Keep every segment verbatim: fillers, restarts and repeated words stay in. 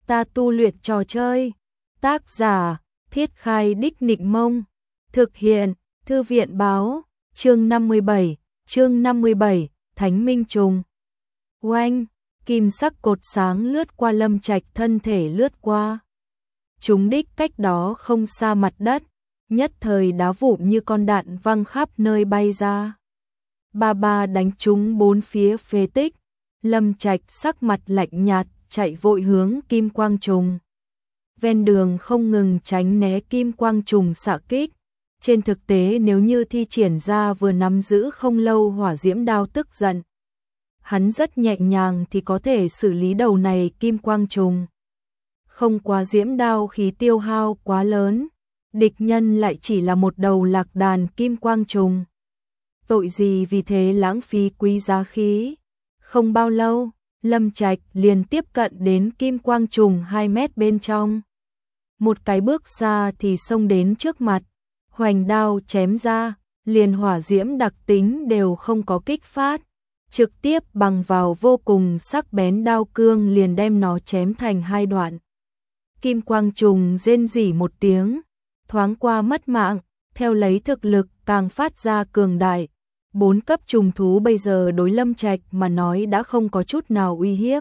Ta tu luyện trò chơi. Tác giả, Thiết Khai Đích Nịnh Mông. Thực hiện, Thư viện Báo. Chương năm mươi bảy, chương năm mươi bảy, Thánh Minh Trùng. Oanh, kim sắc cột sáng lướt qua Lâm Trạch, thân thể lướt qua. Chúng đích cách đó không xa mặt đất, nhất thời đá vụn như con đạn văng khắp nơi bay ra. Ba ba đánh chúng bốn phía phế tích. Lâm Trạch sắc mặt lạnh nhạt, chạy vội hướng kim quang trùng. Ven đường không ngừng tránh né kim quang trùng xạ kích. Trên thực tế nếu như thi triển ra vừa nắm giữ không lâu hỏa diễm đao tức giận, hắn rất nhẹ nhàng thì có thể xử lý đầu này kim quang trùng. Không quá diễm đao khí tiêu hao quá lớn, địch nhân lại chỉ là một đầu lạc đàn kim quang trùng. Tội gì vì thế lãng phí quý giá khí. Không bao lâu, Lâm Trạch liền tiếp cận đến kim quang trùng hai mét bên trong. Một cái bước xa thì xông đến trước mặt, hoành đao chém ra, liền hỏa diễm đặc tính đều không có kích phát, trực tiếp bằng vào vô cùng sắc bén đao cương liền đem nó chém thành hai đoạn. Kim quang trùng rên rỉ một tiếng, thoáng qua mất mạng, theo lấy thực lực càng phát ra cường đại. Bốn cấp trùng thú bây giờ đối Lâm Trạch mà nói đã không có chút nào uy hiếp.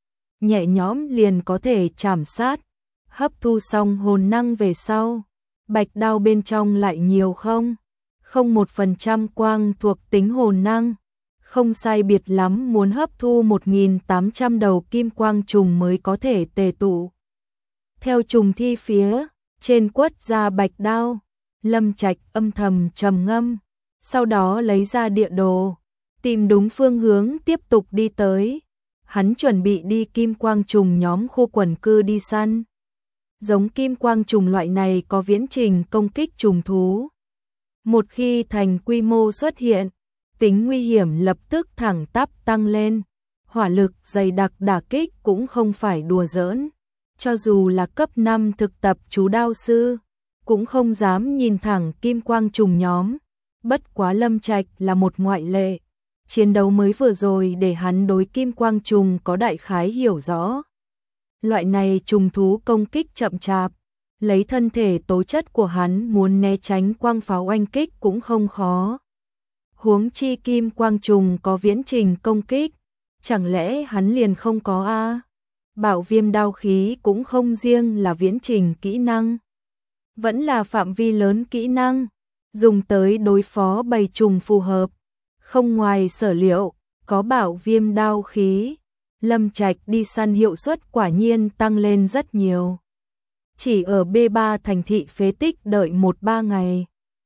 Nhẹ nhõm liền có thể chảm sát, hấp thu xong hồn năng về sau. Bạch đao bên trong lại nhiều không? Không một phần trăm quang thuộc tính hồn năng. Không sai biệt lắm muốn hấp thu một nghìn tám trăm đầu kim quang trùng mới có thể tề tụ. Theo trùng thi phía, trên quất ra bạch đao, Lâm Trạch âm thầm trầm ngâm. Sau đó lấy ra địa đồ, tìm đúng phương hướng tiếp tục đi tới. Hắn chuẩn bị đi kim quang trùng nhóm khu quần cư đi săn. Giống kim quang trùng loại này có viễn trình công kích trùng thú. Một khi thành quy mô xuất hiện, tính nguy hiểm lập tức thẳng tắp tăng lên. Hỏa lực dày đặc đả kích cũng không phải đùa giỡn. Cho dù là cấp năm thực tập chú đao sư, cũng không dám nhìn thẳng kim quang trùng nhóm. Bất quá Lâm Trạch là một ngoại lệ. Chiến đấu mới vừa rồi để hắn đối kim quang trùng có đại khái hiểu rõ. Loại này trùng thú công kích chậm chạp, lấy thân thể tố chất của hắn muốn né tránh quang pháo oanh kích cũng không khó. Huống chi kim quang trùng có viễn trình công kích, chẳng lẽ hắn liền không có a? Bảo viêm đao khí cũng không riêng là viễn trình kỹ năng, vẫn là phạm vi lớn kỹ năng, dùng tới đối phó bầy trùng phù hợp. Không ngoài sở liệu, có bảo viêm đao khí, Lâm Trạch đi săn hiệu suất quả nhiên tăng lên rất nhiều. Chỉ ở B ba thành thị phế tích đợi một ba ngày,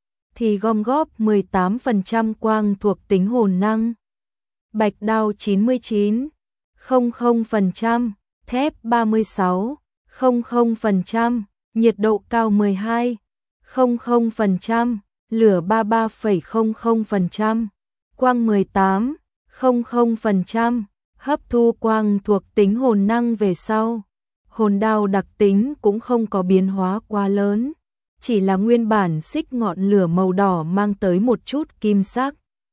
thì gom góp mười tám phần trăm quang thuộc tính hồn năng. Bạch đao chín mươi chín phẩy không không phần trăm, thép ba mươi sáu phẩy không không phần trăm, nhiệt độ cao mười hai phẩy không không phần trăm, lửa ba mươi ba phẩy không không phần trăm, quang mười tám phẩy không không phần trăm, hấp thu quang thuộc tính hồn năng về sau. Hồn đao đặc tính cũng không có biến hóa quá lớn, chỉ là nguyên bản xích ngọn lửa màu đỏ mang tới một chút kim sắc,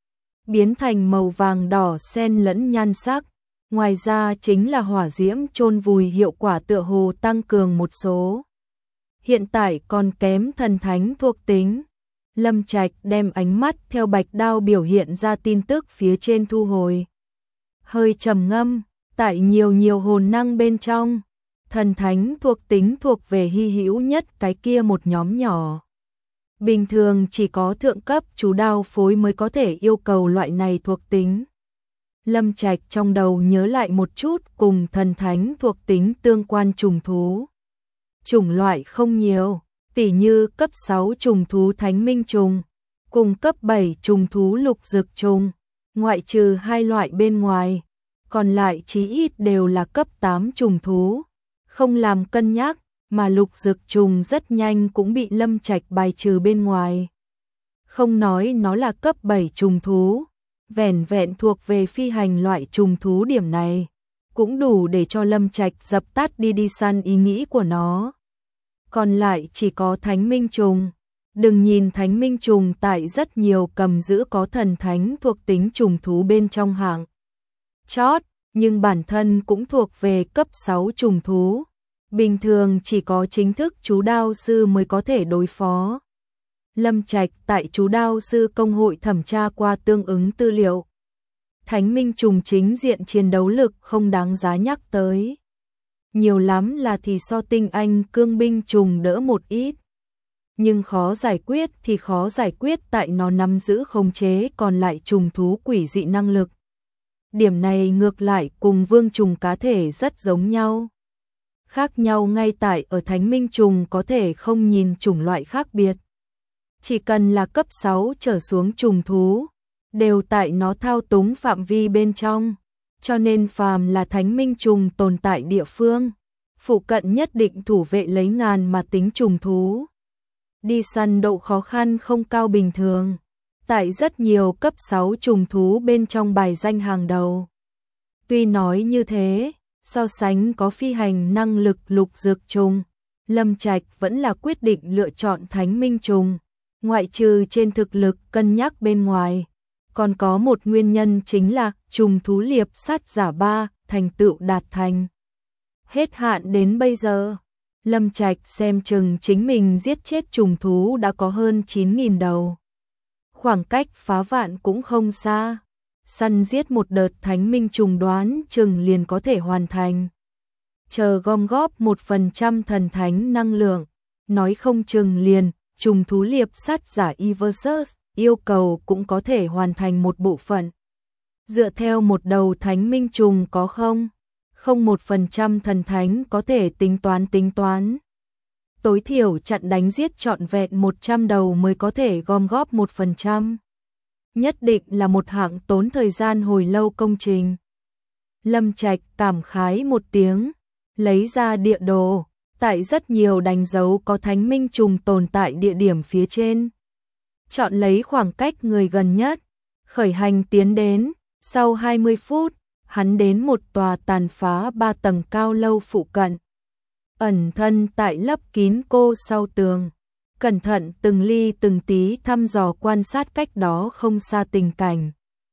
biến thành màu vàng đỏ xen lẫn nhan sắc. Ngoài ra chính là hỏa diễm chôn vùi hiệu quả tựa hồ tăng cường một số. Hiện tại còn kém thần thánh thuộc tính. Lâm Trạch đem ánh mắt theo bạch đao biểu hiện ra tin tức phía trên thu hồi. Hơi trầm ngâm, tại nhiều nhiều hồn năng bên trong, thần thánh thuộc tính thuộc về hy hữu nhất cái kia một nhóm nhỏ. Bình thường chỉ có thượng cấp chú đao phối mới có thể yêu cầu loại này thuộc tính. Lâm Trạch trong đầu nhớ lại một chút cùng thần thánh thuộc tính tương quan trùng thú. Chủng loại không nhiều, tỉ như cấp sáu trùng thú thánh minh trùng, cùng cấp bảy trùng thú lục dực trùng, ngoại trừ hai loại bên ngoài, còn lại chí ít đều là cấp tám trùng thú. Không làm cân nhắc, mà lục dực trùng rất nhanh cũng bị Lâm Trạch bài trừ bên ngoài. Không nói nó là cấp bảy trùng thú, vẻn vẹn thuộc về phi hành loại trùng thú điểm này, cũng đủ để cho Lâm Trạch dập tắt đi đi săn ý nghĩ của nó. Còn lại chỉ có thánh minh trùng. Đừng nhìn thánh minh trùng tại rất nhiều cầm giữ có thần thánh thuộc tính trùng thú bên trong hạng chót, nhưng bản thân cũng thuộc về cấp sáu trùng thú. bình thường chỉ có chính thức chú đao sư mới có thể đối phó. Lâm Trạch tại chú đao sư công hội thẩm tra qua tương ứng tư liệu. Thánh minh trùng chính diện chiến đấu lực không đáng giá nhắc tới. Nhiều lắm là thì so tinh anh cương binh trùng đỡ một ít. Nhưng khó giải quyết thì khó giải quyết tại nó nắm giữ khống chế còn lại trùng thú quỷ dị năng lực. Điểm này ngược lại cùng vương trùng cá thể rất giống nhau. Khác nhau ngay tại ở thánh minh trùng có thể không nhìn chủng loại khác biệt. Chỉ cần là cấp sáu trở xuống trùng thú, đều tại nó thao túng phạm vi bên trong. Cho nên phàm là thánh minh trùng tồn tại địa phương, phụ cận nhất định thủ vệ lấy ngàn mà tính trùng thú. Đi săn độ khó khăn không cao bình thường. Tại rất nhiều cấp sáu trùng thú bên trong bài danh hàng đầu. Tuy nói như thế, so sánh có phi hành năng lực lục dược trùng, Lâm Trạch vẫn là quyết định lựa chọn thánh minh trùng. Ngoại trừ trên thực lực cân nhắc bên ngoài, còn có một nguyên nhân chính là trùng thú liệp sát giả ba thành tựu đạt thành. Hết hạn đến bây giờ, Lâm Trạch xem chừng chính mình giết chết trùng thú đã có hơn chín nghìn đầu. Khoảng cách phá vạn cũng không xa, săn giết một đợt thánh minh trùng đoán chừng liền có thể hoàn thành. Chờ gom góp một phần trăm thần thánh năng lượng, nói không chừng liền, trùng thú liệp sát giả Eversus yêu cầu cũng có thể hoàn thành một bộ phận. Dựa theo một đầu thánh minh trùng có không? Không một phần trăm thần thánh có thể tính toán tính toán. Tối thiểu chặn đánh giết trọn vẹn một trăm đầu mới có thể gom góp một phần trăm. Nhất định là một hạng tốn thời gian hồi lâu công trình. Lâm Trạch cảm khái một tiếng, lấy ra địa đồ, tại rất nhiều đánh dấu có thánh minh trùng tồn tại địa điểm phía trên. Chọn lấy khoảng cách người gần nhất, khởi hành tiến đến, sau hai mươi phút, hắn đến một tòa tàn phá ba tầng cao lâu phụ cận. Ẩn thân tại lấp kín cô sau tường, cẩn thận từng ly từng tí thăm dò quan sát cách đó không xa tình cảnh.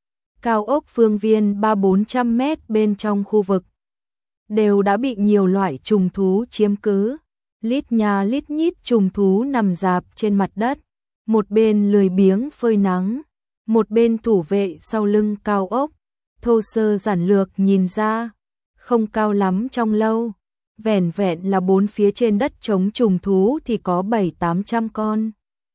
Cao ốc phương viên ba bốn trăm mét bên trong khu vực, đều đã bị nhiều loại trùng thú chiếm cứ. Lít nhà lít nhít trùng thú nằm rạp trên mặt đất, một bên lười biếng phơi nắng, một bên thủ vệ sau lưng cao ốc. Thô sơ giản lược nhìn ra, không cao lắm trong lâu, vẻn vẹn là bốn phía trên đất trống trùng thú thì có bảy tám trăm con.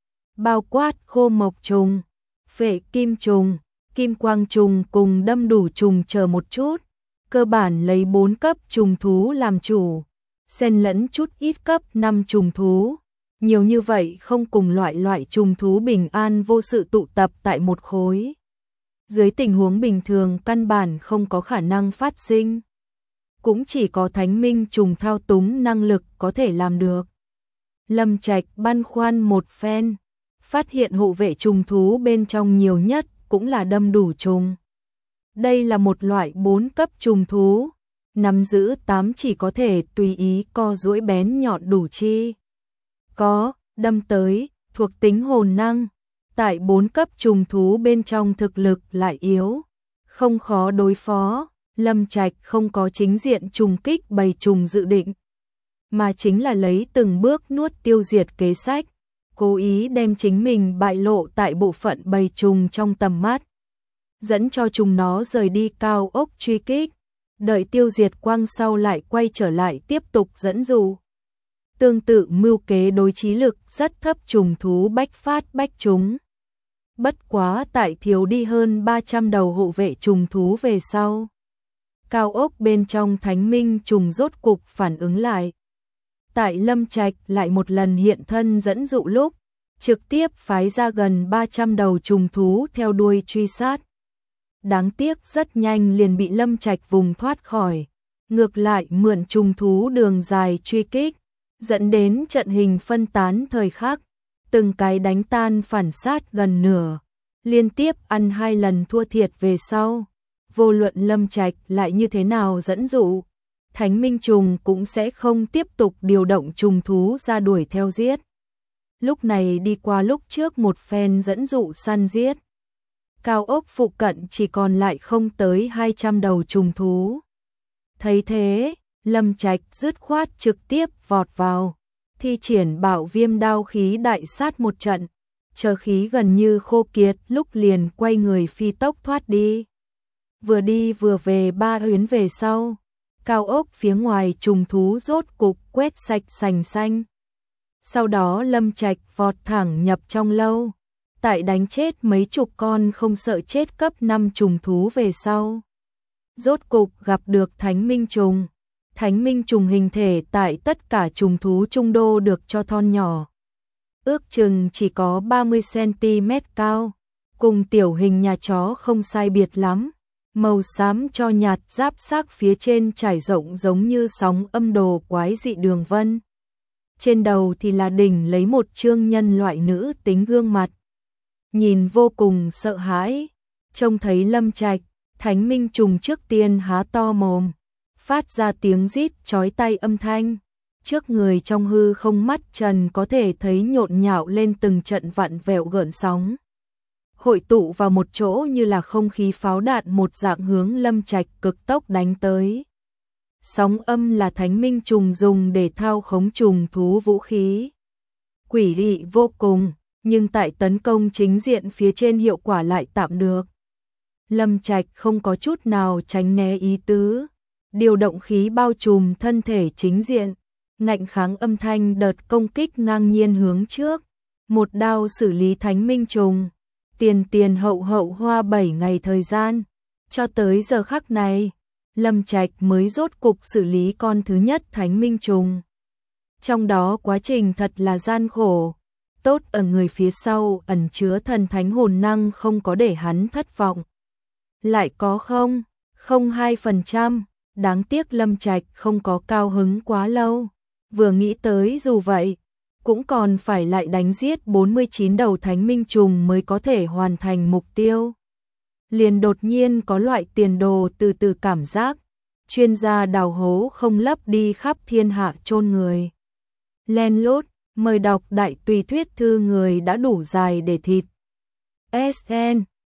Bao quát khô mộc trùng, phệ kim trùng, kim quang trùng cùng đâm đủ trùng chờ một chút, cơ bản lấy bốn cấp trùng thú làm chủ, xen lẫn chút ít cấp năm trùng thú. Nhiều như vậy không cùng loại loại trùng thú bình an vô sự tụ tập tại một khối. Dưới tình huống bình thường căn bản không có khả năng phát sinh. Cũng chỉ có thánh minh trùng thao túng năng lực có thể làm được. Lâm Trạch băn khoăn một phen, phát hiện hộ vệ trùng thú bên trong nhiều nhất cũng là đâm đủ trùng. Đây là một loại bốn cấp trùng thú, nắm giữ tám chỉ có thể tùy ý co duỗi bén nhọn đủ chi. Có, đâm tới, thuộc tính hồn năng. Tại bốn cấp trùng thú bên trong thực lực lại yếu, không khó đối phó. Lâm Trạch không có chính diện trùng kích bầy trùng dự định, mà chính là lấy từng bước nuốt tiêu diệt kế sách, cố ý đem chính mình bại lộ tại bộ phận bầy trùng trong tầm mắt, dẫn cho chúng nó rời đi cao ốc truy kích, đợi tiêu diệt quang sau lại quay trở lại tiếp tục dẫn dụ. Tương tự mưu kế đối trí lực rất thấp trùng thú bách phát bách trúng. Bất quá tại thiếu đi hơn ba trăm đầu hộ vệ trùng thú về sau, cao ốc bên trong thánh minh trùng rốt cục phản ứng lại. Tại Lâm Trạch lại một lần hiện thân dẫn dụ lúc, trực tiếp phái ra gần ba trăm đầu trùng thú theo đuôi truy sát. Đáng tiếc rất nhanh liền bị Lâm Trạch vùng thoát khỏi, ngược lại mượn trùng thú đường dài truy kích, dẫn đến trận hình phân tán thời khắc, từng cái đánh tan phản sát gần nửa, liên tiếp ăn hai lần thua thiệt về sau. Vô luận Lâm Trạch lại như thế nào dẫn dụ, thánh minh trùng cũng sẽ không tiếp tục điều động trùng thú ra đuổi theo giết. Lúc này đi qua lúc trước một phen dẫn dụ săn giết, cao ốc phụ cận chỉ còn lại không tới hai trăm đầu trùng thú. Thấy thế, Lâm Trạch dứt khoát trực tiếp vọt vào, thi triển bạo viêm đao khí đại sát một trận, chờ khí gần như khô kiệt lúc liền quay người phi tốc thoát đi. Vừa đi vừa về ba huyến về sau, cao ốc phía ngoài trùng thú rốt cục quét sạch sành xanh. Sau đó Lâm Trạch vọt thẳng nhập trong lâu, tại đánh chết mấy chục con không sợ chết cấp năm trùng thú về sau. Rốt cục gặp được Thánh Minh Trùng. Thánh Minh Trùng hình thể tại tất cả trùng thú trung đô được cho thon nhỏ. Ước chừng chỉ có ba mươi xăng-ti-mét cao, cùng tiểu hình nhà chó không sai biệt lắm. Màu xám cho nhạt giáp xác phía trên trải rộng giống như sóng âm đồ quái dị đường vân. Trên đầu thì là đỉnh lấy một trương nhân loại nữ tính gương mặt. Nhìn vô cùng sợ hãi, trông thấy Lâm Trạch, Thánh Minh Trùng trước tiên há to mồm, phát ra tiếng rít chói tai âm thanh. Trước người trong hư không mắt trần có thể thấy nhộn nhạo lên từng trận vặn vẹo gợn sóng. Hội tụ vào một chỗ như là không khí pháo đạn một dạng hướng Lâm Trạch cực tốc đánh tới. Sóng âm là Thánh Minh Trùng dùng để thao khống trùng thú vũ khí. Quỷ dị vô cùng, nhưng tại tấn công chính diện phía trên hiệu quả lại tạm được. Lâm Trạch không có chút nào tránh né ý tứ, điều động khí bao trùm thân thể chính diện, ngạnh kháng âm thanh đợt công kích ngang nhiên hướng trước, một đao xử lý Thánh Minh Trùng. Tiền tiền hậu hậu hoa bảy ngày thời gian, cho tới giờ khắc này, Lâm Trạch mới rốt cục xử lý con thứ nhất Thánh Minh Trùng. Trong đó quá trình thật là gian khổ, tốt ở người phía sau ẩn chứa thần thánh hồn năng không có để hắn thất vọng. Lại có không, không hai phần trăm, đáng tiếc Lâm Trạch không có cao hứng quá lâu, vừa nghĩ tới dù vậy, cũng còn phải lại đánh giết bốn mươi chín đầu Thánh Minh Trùng mới có thể hoàn thành mục tiêu. Liền đột nhiên có loại tiền đồ từ từ cảm giác, chuyên gia đào hố không lấp đi khắp thiên hạ chôn người. Len lút, mời đọc đại tùy thuyết thư người đã đủ dài để thịt. ét en